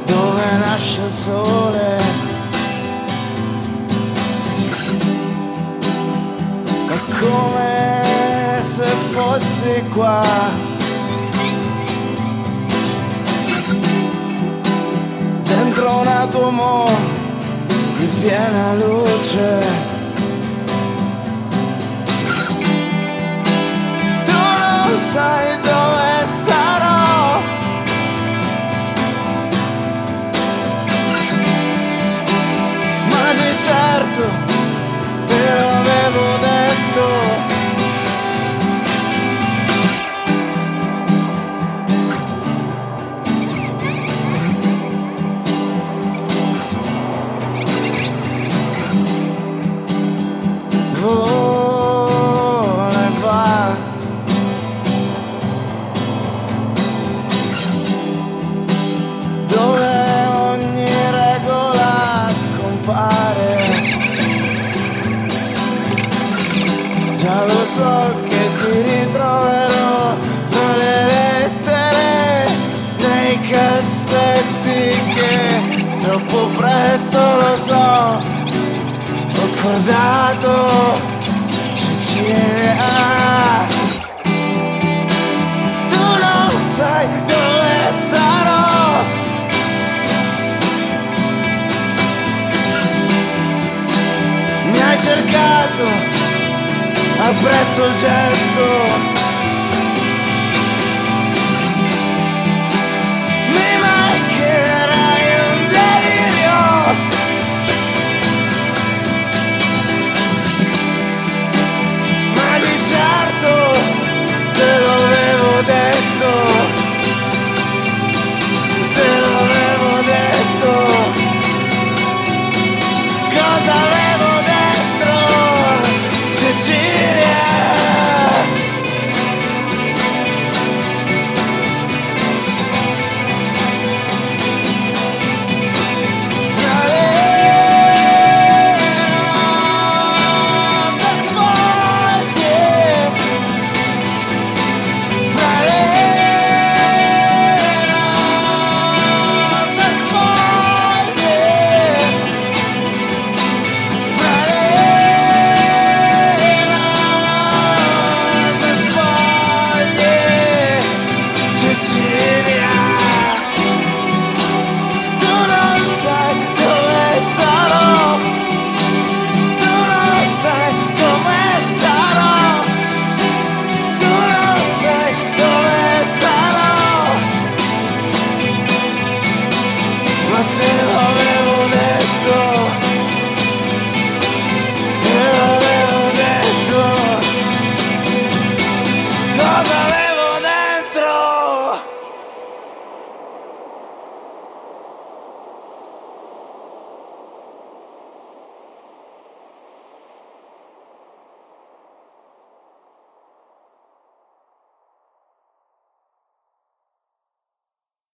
dove nasce il sole. È come se fossi qua, dentro un atomo di piena luce. Tu non sai dove sarò, ma di certo te lo avevo detto. Voleva dove ogni regola scompare. Già lo so che ti ritroverò tra le lettere nei cassetti, che troppo presto, lo so, ho scordato Cecilia. Tu non sai dove sarò, mi hai cercato, apprezzo il gesto.